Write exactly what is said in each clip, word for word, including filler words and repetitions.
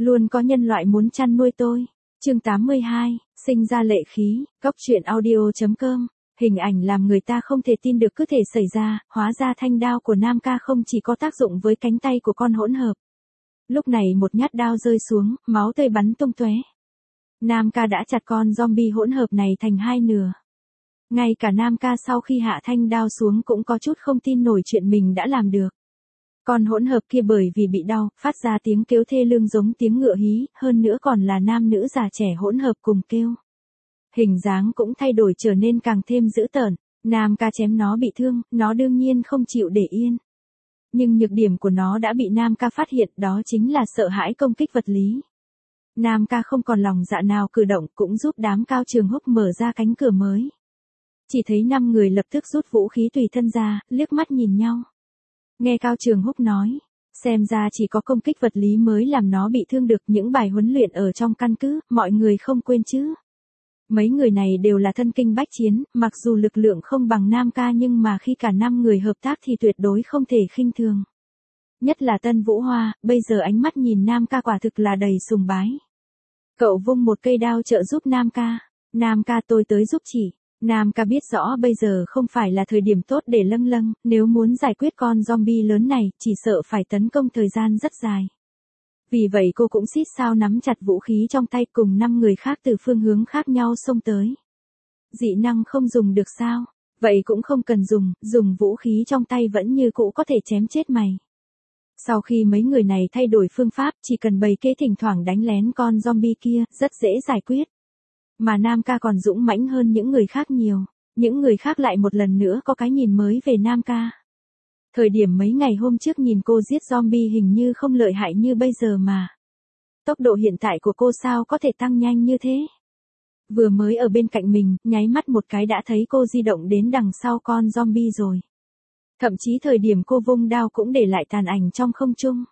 Luôn có nhân loại muốn chăn nuôi tôi. Chương tám mươi hai, sinh ra lệ khí, cốc truyện audio.com. Hình ảnh làm người ta không thể tin được cứ thể xảy ra, hóa ra thanh đao của Nam ca không chỉ có tác dụng với cánh tay của con hỗn hợp. Lúc này một nhát đao rơi xuống, máu tươi bắn tung tóe. Nam ca đã chặt con zombie hỗn hợp này thành hai nửa. Ngay cả Nam ca sau khi hạ thanh đao xuống cũng có chút không tin nổi chuyện mình đã làm được. Con hỗn hợp kia bởi vì bị đau, phát ra tiếng kêu thê lương giống tiếng ngựa hí, hơn nữa còn là nam nữ già trẻ hỗn hợp cùng kêu. Hình dáng cũng thay đổi trở nên càng thêm dữ tợn, Nam ca chém nó bị thương, nó đương nhiên không chịu để yên. Nhưng nhược điểm của nó đã bị Nam ca phát hiện, đó chính là sợ hãi công kích vật lý. Nam ca không còn lòng dạ nào cử động, cũng giúp đám Cao Trường Húc mở ra cánh cửa mới. Chỉ thấy năm người lập tức rút vũ khí tùy thân ra, liếc mắt nhìn nhau. Nghe Cao Trường Húc nói, xem ra chỉ có công kích vật lý mới làm nó bị thương được, những bài huấn luyện ở trong căn cứ, mọi người không quên chứ. Mấy người này đều là thân kinh bách chiến, mặc dù lực lượng không bằng Nam ca nhưng mà khi cả năm người hợp tác thì tuyệt đối không thể khinh thường. Nhất là Tân Vũ Hoa, bây giờ ánh mắt nhìn Nam ca quả thực là đầy sùng bái. Cậu vung một cây đao trợ giúp Nam ca. Nam ca tôi tới giúp chỉ. Nam ca biết rõ bây giờ không phải là thời điểm tốt để lâng lâng, nếu muốn giải quyết con zombie lớn này, chỉ sợ phải tấn công thời gian rất dài. Vì vậy cô cũng xít sao nắm chặt vũ khí trong tay cùng năm người khác từ phương hướng khác nhau xông tới. Dị năng không dùng được sao? Vậy cũng không cần dùng, dùng vũ khí trong tay vẫn như cũ có thể chém chết mày. Sau khi mấy người này thay đổi phương pháp, chỉ cần bày kế thỉnh thoảng đánh lén con zombie kia, rất dễ giải quyết. Mà Nam ca còn dũng mãnh hơn những người khác nhiều, những người khác lại một lần nữa có cái nhìn mới về Nam ca. Thời điểm mấy ngày hôm trước nhìn cô giết zombie hình như không lợi hại như bây giờ mà. Tốc độ hiện tại của cô sao có thể tăng nhanh như thế? Vừa mới ở bên cạnh mình, nháy mắt một cái đã thấy cô di động đến đằng sau con zombie rồi. Thậm chí thời điểm cô vung đao cũng để lại tàn ảnh trong không trung.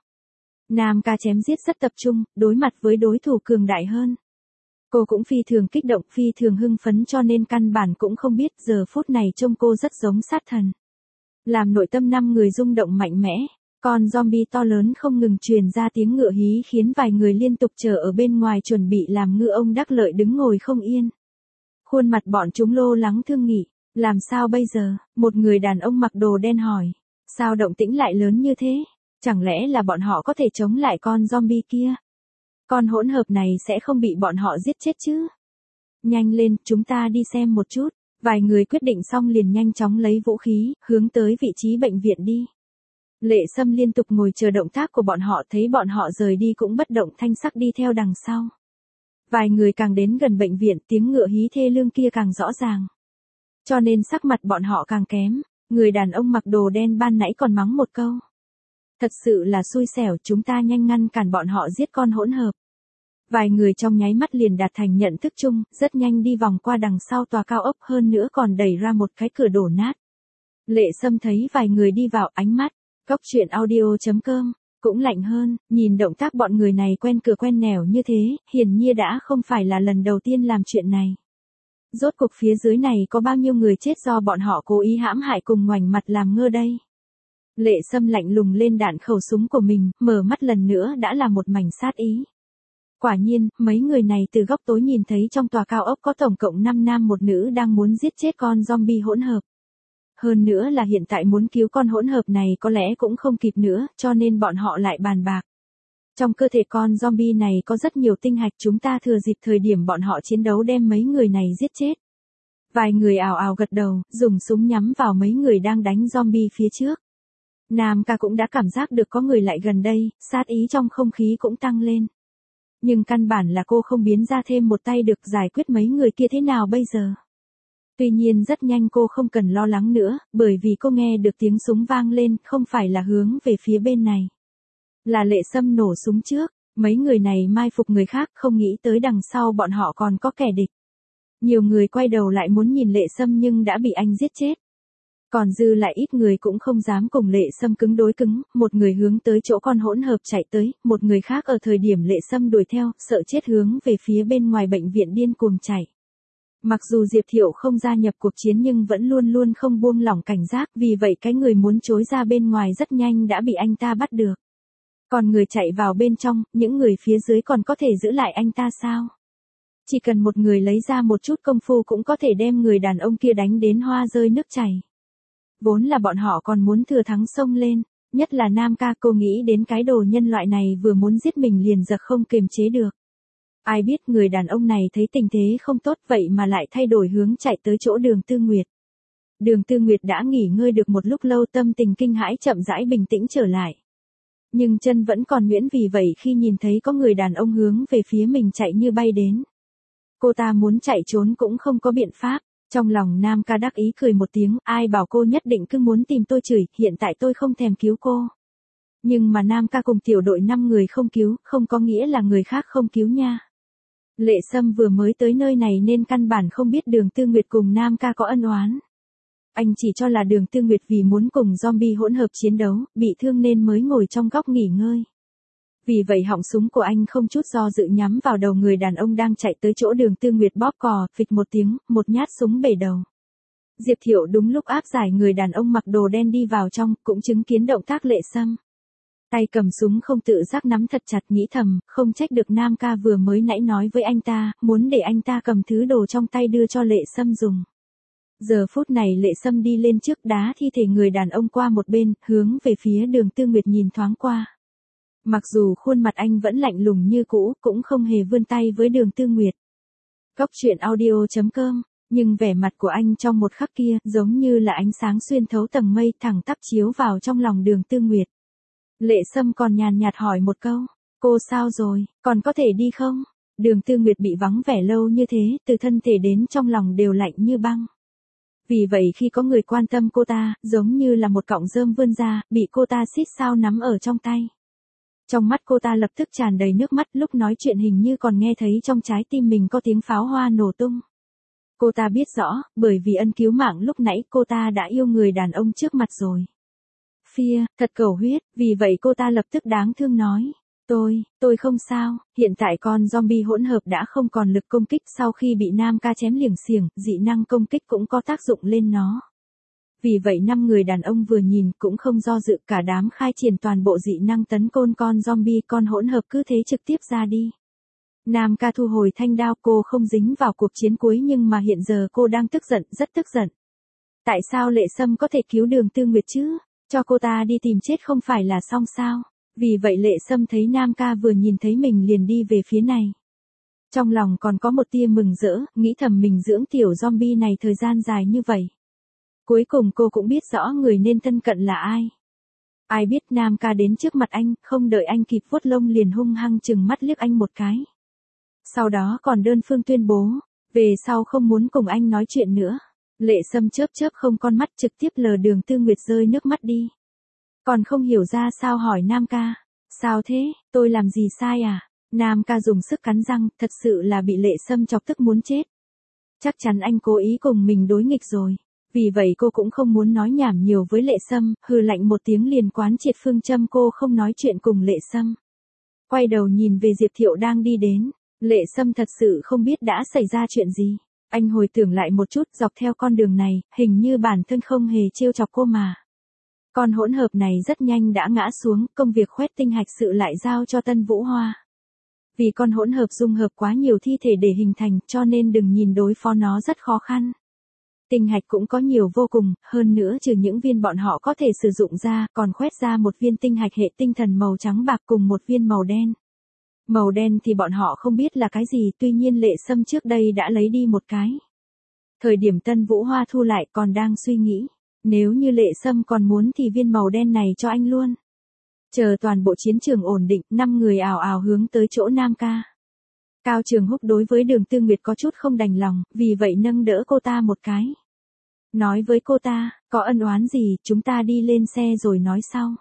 Nam ca chém giết rất tập trung, đối mặt với đối thủ cường đại hơn. Cô cũng phi thường kích động, phi thường hưng phấn cho nên căn bản cũng không biết giờ phút này trông cô rất giống sát thần. Làm nội tâm năm người rung động mạnh mẽ, con zombie to lớn không ngừng truyền ra tiếng ngựa hí khiến vài người liên tục chờ ở bên ngoài chuẩn bị làm ngư ông đắc lợi đứng ngồi không yên. Khuôn mặt bọn chúng lô lắng thương nghị, làm sao bây giờ? Một người đàn ông mặc đồ đen hỏi, sao động tĩnh lại lớn như thế? Chẳng lẽ là bọn họ có thể chống lại con zombie kia? Con hỗn hợp này sẽ không bị bọn họ giết chết chứ? Nhanh lên, chúng ta đi xem một chút. Vài người quyết định xong liền nhanh chóng lấy vũ khí, hướng tới vị trí bệnh viện đi. Lệ Sâm liên tục ngồi chờ động tác của bọn họ, thấy bọn họ rời đi cũng bất động thanh sắc đi theo đằng sau. Vài người càng đến gần bệnh viện, tiếng ngựa hí thê lương kia càng rõ ràng. Cho nên sắc mặt bọn họ càng kém, người đàn ông mặc đồ đen ban nãy còn mắng một câu. Thật sự là xui xẻo, chúng ta nhanh ngăn cản bọn họ giết con hỗn hợp. Vài người trong nháy mắt liền đạt thành nhận thức chung, rất nhanh đi vòng qua đằng sau tòa cao ốc, hơn nữa còn đẩy ra một cái cửa đổ nát. Lệ Sâm thấy vài người đi vào, ánh mắt, cốc truyện audio.com, cũng lạnh hơn, nhìn động tác bọn người này quen cửa quen nẻo như thế, hiển nhiên đã không phải là lần đầu tiên làm chuyện này. Rốt cuộc phía dưới này có bao nhiêu người chết do bọn họ cố ý hãm hại cùng ngoảnh mặt làm ngơ đây. Lệ Sâm lạnh lùng lên đạn khẩu súng của mình, mở mắt lần nữa đã là một mảnh sát ý. Quả nhiên, mấy người này từ góc tối nhìn thấy trong tòa cao ốc có tổng cộng năm nam một nữ đang muốn giết chết con zombie hỗn hợp. Hơn nữa là hiện tại muốn cứu con hỗn hợp này có lẽ cũng không kịp nữa, cho nên bọn họ lại bàn bạc. Trong cơ thể con zombie này có rất nhiều tinh hạch, chúng ta thừa dịp thời điểm bọn họ chiến đấu đem mấy người này giết chết. Vài người ào ào gật đầu, dùng súng nhắm vào mấy người đang đánh zombie phía trước. Nam ca cũng đã cảm giác được có người lại gần đây, sát ý trong không khí cũng tăng lên. Nhưng căn bản là cô không biến ra thêm một tay được, giải quyết mấy người kia thế nào bây giờ. Tuy nhiên rất nhanh cô không cần lo lắng nữa, bởi vì cô nghe được tiếng súng vang lên, không phải là hướng về phía bên này. Là Lệ Sâm nổ súng trước, mấy người này mai phục người khác, không nghĩ tới đằng sau bọn họ còn có kẻ địch. Nhiều người quay đầu lại muốn nhìn Lệ Sâm nhưng đã bị anh giết chết. Còn dư lại ít người cũng không dám cùng Lệ Sâm cứng đối cứng, một người hướng tới chỗ con hỗn hợp chạy tới, một người khác ở thời điểm Lệ Sâm đuổi theo, sợ chết hướng về phía bên ngoài bệnh viện điên cuồng chạy. Mặc dù Diệp Thiệu không gia nhập cuộc chiến nhưng vẫn luôn luôn không buông lỏng cảnh giác, vì vậy cái người muốn trối ra bên ngoài rất nhanh đã bị anh ta bắt được. Còn người chạy vào bên trong, những người phía dưới còn có thể giữ lại anh ta sao? Chỉ cần một người lấy ra một chút công phu cũng có thể đem người đàn ông kia đánh đến hoa rơi nước chảy. Vốn là bọn họ còn muốn thừa thắng xông lên, nhất là Nam ca, cô nghĩ đến cái đồ nhân loại này vừa muốn giết mình liền giật không kiềm chế được. Ai biết người đàn ông này thấy tình thế không tốt vậy mà lại thay đổi hướng chạy tới chỗ Đường Tư Nguyệt. Đường Tư Nguyệt đã nghỉ ngơi được một lúc lâu, tâm tình kinh hãi chậm rãi bình tĩnh trở lại. Nhưng chân vẫn còn nhuyễn, vì vậy khi nhìn thấy có người đàn ông hướng về phía mình chạy như bay đến. Cô ta muốn chạy trốn cũng không có biện pháp. Trong lòng Nam ca đắc ý cười một tiếng, ai bảo cô nhất định cứ muốn tìm tôi chửi, hiện tại tôi không thèm cứu cô. Nhưng mà Nam ca cùng tiểu đội năm người không cứu, không có nghĩa là người khác không cứu nha. Lệ Sâm vừa mới tới nơi này nên căn bản không biết Đường Tư Nguyệt cùng Nam ca có ân oán. Anh chỉ cho là Đường Tư Nguyệt vì muốn cùng zombie hỗn hợp chiến đấu, bị thương nên mới ngồi trong góc nghỉ ngơi. Vì vậy họng súng của anh không chút do dự nhắm vào đầu người đàn ông đang chạy tới chỗ Đường Tư Nguyệt, bóp cò, phịch một tiếng, một nhát súng bể đầu. Diệp Thiệu đúng lúc áp giải người đàn ông mặc đồ đen đi vào trong, cũng chứng kiến động tác Lệ Sâm. Tay cầm súng không tự giác nắm thật chặt, nghĩ thầm, không trách được Nam ca vừa mới nãy nói với anh ta, muốn để anh ta cầm thứ đồ trong tay đưa cho Lệ Sâm dùng. Giờ phút này Lệ Sâm đi lên trước, đá thi thể người đàn ông qua một bên, hướng về phía Đường Tư Nguyệt nhìn thoáng qua. Mặc dù khuôn mặt anh vẫn lạnh lùng như cũ, cũng không hề vươn tay với Đường Tư Nguyệt. Cốc truyện audio chấm com, nhưng vẻ mặt của anh trong một khắc kia, giống như là ánh sáng xuyên thấu tầng mây, thẳng tắp chiếu vào trong lòng Đường Tư Nguyệt. Lệ Sâm còn nhàn nhạt hỏi một câu, cô sao rồi, còn có thể đi không? Đường Tư Nguyệt bị vắng vẻ lâu như thế, từ thân thể đến trong lòng đều lạnh như băng. Vì vậy khi có người quan tâm cô ta, giống như là một cọng rơm vươn ra, bị cô ta xít sao nắm ở trong tay. Trong mắt cô ta lập tức tràn đầy nước mắt, lúc nói chuyện hình như còn nghe thấy trong trái tim mình có tiếng pháo hoa nổ tung. Cô ta biết rõ, bởi vì ân cứu mạng lúc nãy cô ta đã yêu người đàn ông trước mặt rồi. Phia, thật cầu huyết, vì vậy cô ta lập tức đáng thương nói. Tôi, tôi không sao, hiện tại con zombie hỗn hợp đã không còn lực công kích, sau khi bị Nam ca chém liềng xiềng, dị năng công kích cũng có tác dụng lên nó. Vì vậy năm người đàn ông vừa nhìn cũng không do dự, cả đám khai triển toàn bộ dị năng tấn công con zombie, con hỗn hợp cứ thế trực tiếp ra đi. Nam ca thu hồi thanh đao, cô không dính vào cuộc chiến cuối nhưng mà hiện giờ cô đang tức giận, rất tức giận. Tại sao Lệ Sâm có thể cứu Đường Tư Nguyệt chứ? Cho cô ta đi tìm chết không phải là xong sao? Vì vậy Lệ Sâm thấy Nam ca vừa nhìn thấy mình liền đi về phía này. Trong lòng còn có một tia mừng rỡ, nghĩ thầm mình dưỡng tiểu zombie này thời gian dài như vậy. Cuối cùng cô cũng biết rõ người nên thân cận là ai. Ai biết Nam ca đến trước mặt anh, không đợi anh kịp vuốt lông liền hung hăng chừng mắt liếc anh một cái. Sau đó còn đơn phương tuyên bố, về sau không muốn cùng anh nói chuyện nữa. Lệ Sâm chớp chớp không con mắt, trực tiếp lờ Đường Tư Nguyệt rơi nước mắt đi. Còn không hiểu ra sao hỏi Nam ca, sao thế, tôi làm gì sai à? Nam ca dùng sức cắn răng, thật sự là bị Lệ Sâm chọc tức muốn chết. Chắc chắn anh cố ý cùng mình đối nghịch rồi. Vì vậy cô cũng không muốn nói nhảm nhiều với Lệ Sâm, hừ lạnh một tiếng liền quán triệt phương châm cô không nói chuyện cùng Lệ Sâm. Quay đầu nhìn về Diệp Thiệu đang đi đến, Lệ Sâm thật sự không biết đã xảy ra chuyện gì. Anh hồi tưởng lại một chút, dọc theo con đường này, hình như bản thân không hề trêu chọc cô mà. Con hỗn hợp này rất nhanh đã ngã xuống, công việc khoét tinh hạch sự lại giao cho Tân Vũ Hoa. Vì con hỗn hợp dung hợp quá nhiều thi thể để hình thành, cho nên đừng nhìn đối phó nó rất khó khăn. Tinh hạch cũng có nhiều vô cùng, hơn nữa trừ những viên bọn họ có thể sử dụng ra, còn khoét ra một viên tinh hạch hệ tinh thần màu trắng bạc cùng một viên màu đen. Màu đen thì bọn họ không biết là cái gì, tuy nhiên Lệ Sâm trước đây đã lấy đi một cái. Thời điểm Tân Vũ Hoa thu lại còn đang suy nghĩ, nếu như Lệ Sâm còn muốn thì viên màu đen này cho anh luôn. Chờ toàn bộ chiến trường ổn định, năm người ào ào hướng tới chỗ Nam ca. Cao Trường Húc đối với Đường Tư Nguyệt có chút không đành lòng, vì vậy nâng đỡ cô ta một cái. Nói với cô ta, có ân oán gì, chúng ta đi lên xe rồi nói sau.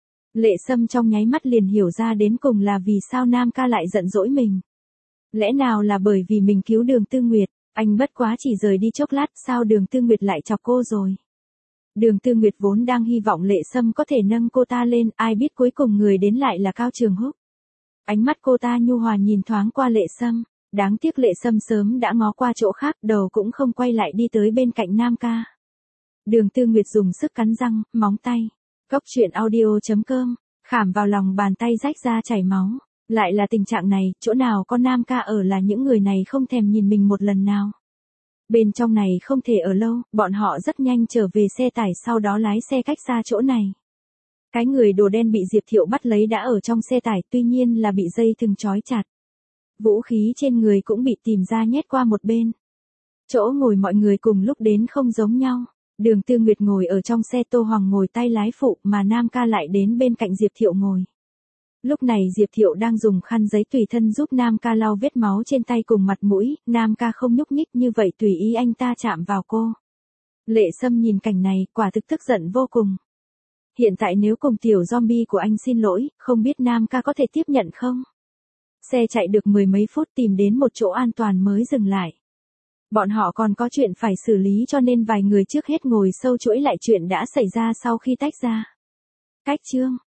Lệ Sâm trong nháy mắt liền hiểu ra đến cùng là vì sao Nam ca lại giận dỗi mình. Lẽ nào là bởi vì mình cứu Đường Tư Nguyệt, anh bất quá chỉ rời đi chốc lát, sao Đường Tư Nguyệt lại chọc cô rồi. Đường Tư Nguyệt vốn đang hy vọng Lệ Sâm có thể nâng cô ta lên, ai biết cuối cùng người đến lại là Cao Trường Húc. Ánh mắt cô ta nhu hòa nhìn thoáng qua Lệ Sâm, đáng tiếc Lệ Sâm sớm đã ngó qua chỗ khác, đầu cũng không quay lại đi tới bên cạnh Nam ca. Đường Tư Nguyệt dùng sức cắn răng, móng tay. Cốc truyện audio chấm com khảm vào lòng bàn tay rách ra chảy máu. Lại là tình trạng này, chỗ nào có Nam ca ở là những người này không thèm nhìn mình một lần nào. Bên trong này không thể ở lâu, bọn họ rất nhanh trở về xe tải sau đó lái xe cách xa chỗ này. Cái người đồ đen bị Diệp Thiệu bắt lấy đã ở trong xe tải, tuy nhiên là bị dây thừng trói chặt. Vũ khí trên người cũng bị tìm ra nhét qua một bên. Chỗ ngồi mọi người cùng lúc đến không giống nhau. Đường Tư Nguyệt ngồi ở trong xe, Tô Hoàng ngồi tay lái phụ mà Nam ca lại đến bên cạnh Diệp Thiệu ngồi. Lúc này Diệp Thiệu đang dùng khăn giấy tùy thân giúp Nam ca lau vết máu trên tay cùng mặt mũi, Nam ca không nhúc nhích như vậy tùy ý anh ta chạm vào cô. Lệ Sâm nhìn cảnh này, quả thực tức giận vô cùng. Hiện tại nếu cùng tiểu zombie của anh xin lỗi, không biết Nam ca có thể tiếp nhận không? Xe chạy được mười mấy phút tìm đến một chỗ an toàn mới dừng lại. Bọn họ còn có chuyện phải xử lý cho nên vài người trước hết ngồi sâu chuỗi lại chuyện đã xảy ra sau khi tách ra. Cách chương